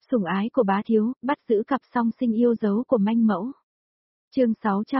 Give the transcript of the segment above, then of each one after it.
Sủng ái của bá thiếu, bắt giữ cặp song sinh yêu dấu của manh mẫu. Chương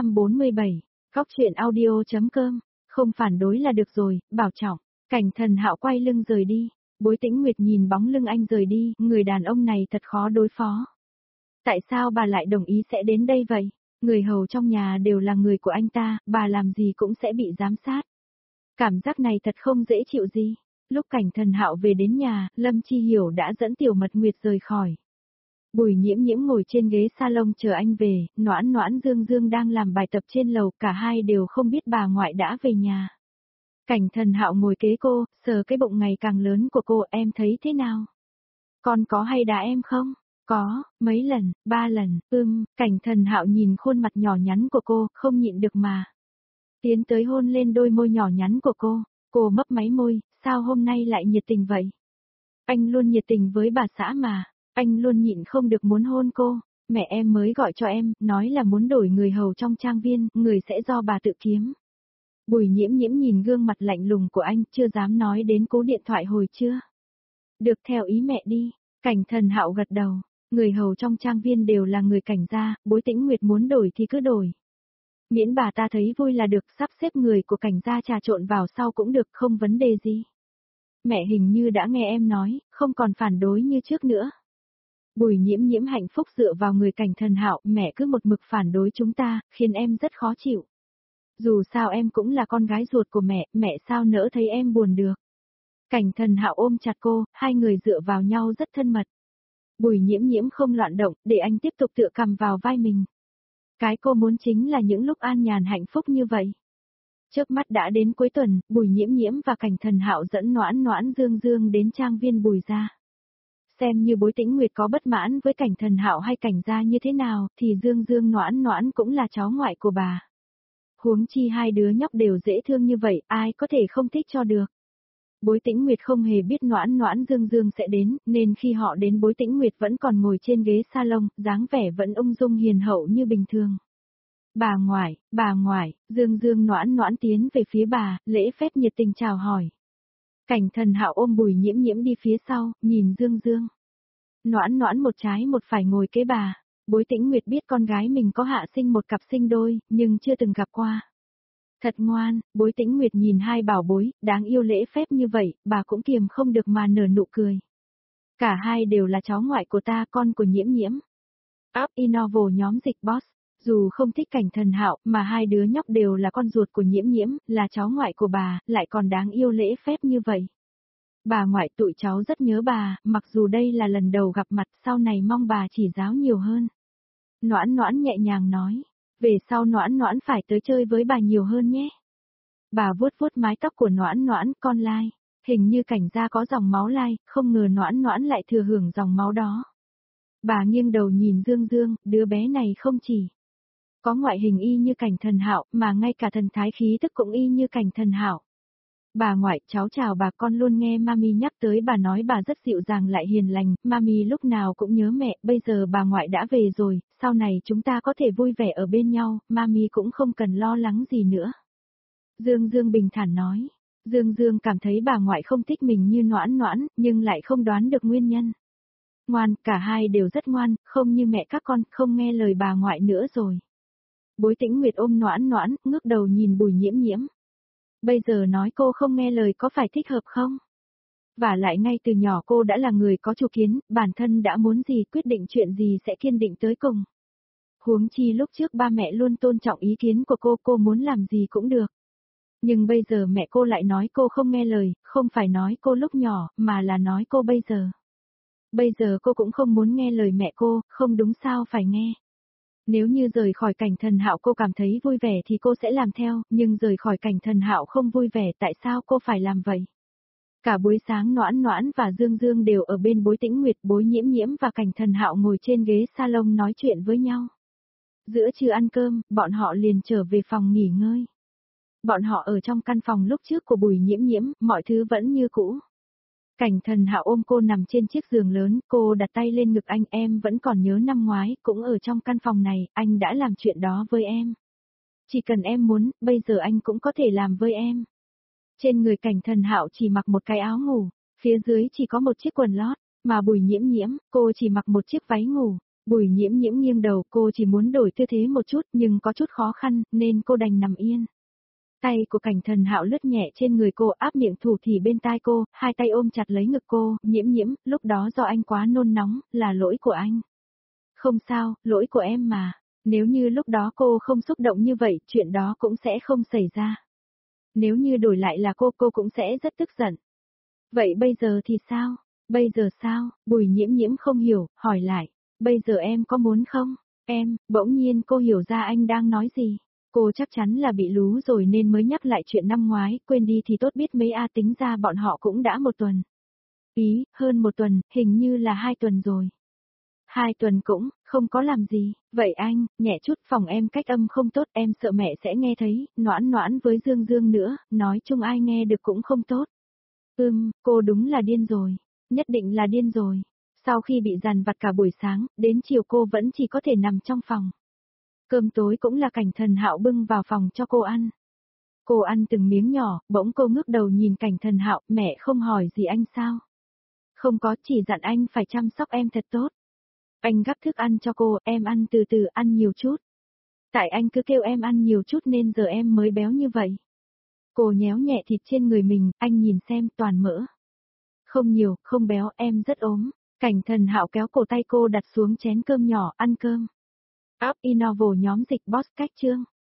647, Góc truyện audio.com, không phản đối là được rồi, bảo trọng. Cảnh Thần Hạo quay lưng rời đi, Bối Tĩnh Nguyệt nhìn bóng lưng anh rời đi, người đàn ông này thật khó đối phó. Tại sao bà lại đồng ý sẽ đến đây vậy? Người hầu trong nhà đều là người của anh ta, bà làm gì cũng sẽ bị giám sát. Cảm giác này thật không dễ chịu gì. Lúc Cảnh Thần Hạo về đến nhà, Lâm Chi Hiểu đã dẫn Tiểu Mật Nguyệt rời khỏi. Bùi Nhiễm Nhiễm ngồi trên ghế salon chờ anh về, Noãn Noãn Dương Dương đang làm bài tập trên lầu, cả hai đều không biết bà ngoại đã về nhà. Cảnh Thần Hạo ngồi kế cô, sờ cái bụng ngày càng lớn của cô, em thấy thế nào? Con có hay đá em không? Có, mấy lần, 3 lần, Cảnh Thần Hạo nhìn khuôn mặt nhỏ nhắn của cô, không nhịn được mà. Tiến tới hôn lên đôi môi nhỏ nhắn của cô mấp máy môi, sao hôm nay lại nhiệt tình vậy? Anh luôn nhiệt tình với bà xã mà, anh luôn nhịn không được muốn hôn cô, mẹ em mới gọi cho em, nói là muốn đổi người hầu trong trang viên, người sẽ do bà tự kiếm. Bùi Nhiễm Nhiễm nhìn gương mặt lạnh lùng của anh, chưa dám nói đến cú điện thoại hồi trưa. Được, theo ý mẹ đi. Cảnh Thần Hạo gật đầu, người hầu trong trang viên đều là người Cảnh gia, Bối Tĩnh Nguyệt muốn đổi thì cứ đổi. Miễn bà ta thấy vui là được, sắp xếp người của Cảnh gia trà trộn vào sau cũng được, không vấn đề gì. Mẹ hình như đã nghe em nói, không còn phản đối như trước nữa. Bùi Nhiễm Nhiễm hạnh phúc dựa vào người Cảnh Thần Hạo, mẹ cứ một mực phản đối chúng ta, khiến em rất khó chịu. Dù sao em cũng là con gái ruột của mẹ sao nỡ thấy em buồn được. Cảnh Thần Hạo ôm chặt cô, hai người dựa vào nhau rất thân mật. Bùi Nhiễm Nhiễm không loạn động, để anh tiếp tục tựa cầm vào vai mình. Cái cô muốn chính là những lúc an nhàn hạnh phúc như vậy. Trước mắt đã đến cuối tuần, Bùi Nhiễm Nhiễm và Cảnh Thần Hạo dẫn Noãn Noãn Dương Dương đến trang viên Bùi gia. Xem như Bối Tĩnh Nguyệt có bất mãn với Cảnh Thần Hạo hay Cảnh gia như thế nào, thì Dương Dương Noãn Noãn cũng là cháu ngoại của bà. Huống chi hai đứa nhóc đều dễ thương như vậy, ai có thể không thích cho được. Bối Tĩnh Nguyệt không hề biết Noãn Noãn Dương Dương sẽ đến, nên khi họ đến Bối Tĩnh Nguyệt vẫn còn ngồi trên ghế salon, dáng vẻ vẫn ung dung hiền hậu như bình thường. Bà ngoại, Dương Dương Noãn Noãn tiến về phía bà, lễ phép nhiệt tình chào hỏi. Cảnh Thần Hạo ôm Bùi Nhiễm Nhiễm đi phía sau, nhìn Dương Dương. Noãn Noãn một trái một phải ngồi kế bà. Bối Tĩnh Nguyệt biết con gái mình có hạ sinh một cặp sinh đôi, nhưng chưa từng gặp qua. Thật ngoan, Bối Tĩnh Nguyệt nhìn hai bảo bối, đáng yêu lễ phép như vậy, bà cũng kiềm không được mà nở nụ cười. Cả hai đều là cháu ngoại của ta, con của Nhiễm Nhiễm. Up Innovo nhóm dịch boss, dù không thích Cảnh Thần Hạo, mà hai đứa nhóc đều là con ruột của Nhiễm Nhiễm, là cháu ngoại của bà, lại còn đáng yêu lễ phép như vậy. Bà ngoại tụi cháu rất nhớ bà, mặc dù đây là lần đầu gặp mặt, sau này mong bà chỉ giáo nhiều hơn. Noãn Noãn nhẹ nhàng nói, về sau Noãn Noãn phải tới chơi với bà nhiều hơn nhé. Bà vuốt vuốt mái tóc của Noãn Noãn, con lai, hình như Cảnh gia có dòng máu lai, không ngờ Noãn Noãn lại thừa hưởng dòng máu đó. Bà nghiêng đầu nhìn Dương Dương, đứa bé này không chỉ có ngoại hình y như Cảnh Thần Hạo, mà ngay cả thần thái khí tức cũng y như Cảnh Thần Hạo. Bà ngoại, cháu chào bà, con luôn nghe mami nhắc tới bà nói bà rất dịu dàng lại hiền lành, mami lúc nào cũng nhớ mẹ, bây giờ bà ngoại đã về rồi, sau này chúng ta có thể vui vẻ ở bên nhau, mami cũng không cần lo lắng gì nữa. Dương Dương bình thản nói. Dương Dương cảm thấy bà ngoại không thích mình như Noãn Noãn, nhưng lại không đoán được nguyên nhân. Ngoan, cả hai đều rất ngoan, không như mẹ các con, không nghe lời bà ngoại nữa rồi. Bối Tĩnh Nguyệt ôm Noãn Noãn, ngước đầu nhìn Bùi Nhiễm Nhiễm. Bây giờ nói cô không nghe lời có phải thích hợp không? Và lại ngay từ nhỏ cô đã là người có chủ kiến, bản thân đã muốn gì quyết định chuyện gì sẽ kiên định tới cùng. Huống chi lúc trước ba mẹ luôn tôn trọng ý kiến của cô muốn làm gì cũng được. Nhưng bây giờ mẹ cô lại nói cô không nghe lời, không phải nói cô lúc nhỏ, mà là nói cô bây giờ. Bây giờ cô cũng không muốn nghe lời mẹ cô, không đúng sao phải nghe. Nếu như rời khỏi Cảnh Thần Hạo cô cảm thấy vui vẻ thì cô sẽ làm theo, nhưng rời khỏi Cảnh Thần Hạo không vui vẻ, tại sao cô phải làm vậy? Cả buổi sáng Noãn Noãn và Dương Dương đều ở bên Bối Tĩnh Nguyệt, Bối Nhiễm Nhiễm và Cảnh Thần Hạo ngồi trên ghế salon nói chuyện với nhau. Giữa trưa ăn cơm, bọn họ liền trở về phòng nghỉ ngơi. Bọn họ ở trong căn phòng lúc trước của Bùi Nhiễm Nhiễm, mọi thứ vẫn như cũ. Cảnh Thần Hạo ôm cô nằm trên chiếc giường lớn, cô đặt tay lên ngực anh, em vẫn còn nhớ năm ngoái, cũng ở trong căn phòng này, anh đã làm chuyện đó với em. Chỉ cần em muốn, bây giờ anh cũng có thể làm với em. Trên người Cảnh Thần Hạo chỉ mặc một cái áo ngủ, phía dưới chỉ có một chiếc quần lót, Mà Bùi Nhiễm Nhiễm, cô chỉ mặc một chiếc váy ngủ. Bùi Nhiễm Nhiễm nghiêng đầu, cô chỉ muốn đổi tư thế một chút nhưng có chút khó khăn nên cô đành nằm yên. Tay của Cảnh Thần Hạo lướt nhẹ trên người cô, áp miệng thủ thỉ bên tai cô, hai tay ôm chặt lấy ngực cô, Nhiễm Nhiễm, lúc đó do anh quá nôn nóng, là lỗi của anh. Không sao, lỗi của em mà. Nếu như lúc đó cô không xúc động như vậy, chuyện đó cũng sẽ không xảy ra. Nếu như đổi lại là cô cũng sẽ rất tức giận. Vậy bây giờ thì sao? Bây giờ sao? Bùi Nhiễm Nhiễm không hiểu, hỏi lại. Bây giờ em có muốn không? Em, bỗng nhiên cô hiểu ra anh đang nói gì. Cô chắc chắn là bị lú rồi nên mới nhắc lại chuyện năm ngoái, quên đi thì tốt biết mấy tính ra bọn họ cũng đã 1 tuần. Hơn 1 tuần, hình như là 2 tuần rồi. 2 tuần cũng, không có làm gì, vậy anh, nhẹ chút, phòng em cách âm không tốt, em sợ mẹ sẽ nghe thấy, Noãn Noãn với Dương Dương nữa, nói chung ai nghe được cũng không tốt. Cô đúng là điên rồi, nhất định là điên rồi. Sau khi bị dằn vặt cả buổi sáng, đến chiều cô vẫn chỉ có thể nằm trong phòng. Cơm tối cũng là Cảnh Thần Hạo bưng vào phòng cho cô ăn. Cô ăn từng miếng nhỏ, bỗng cô ngước đầu nhìn Cảnh Thần Hạo, mẹ không hỏi gì anh sao? Không có, chỉ dặn anh phải chăm sóc em thật tốt. Anh gắp thức ăn cho cô, em ăn từ từ, ăn nhiều chút. Tại anh cứ kêu em ăn nhiều chút nên giờ em mới béo như vậy. Cô nhéo nhẹ thịt trên người mình, anh nhìn xem, toàn mỡ. Không nhiều, không béo, em rất ốm. Cảnh Thần Hạo kéo cổ tay cô đặt xuống chén cơm nhỏ, ăn cơm. Up Innovo nhóm dịch podcast chương.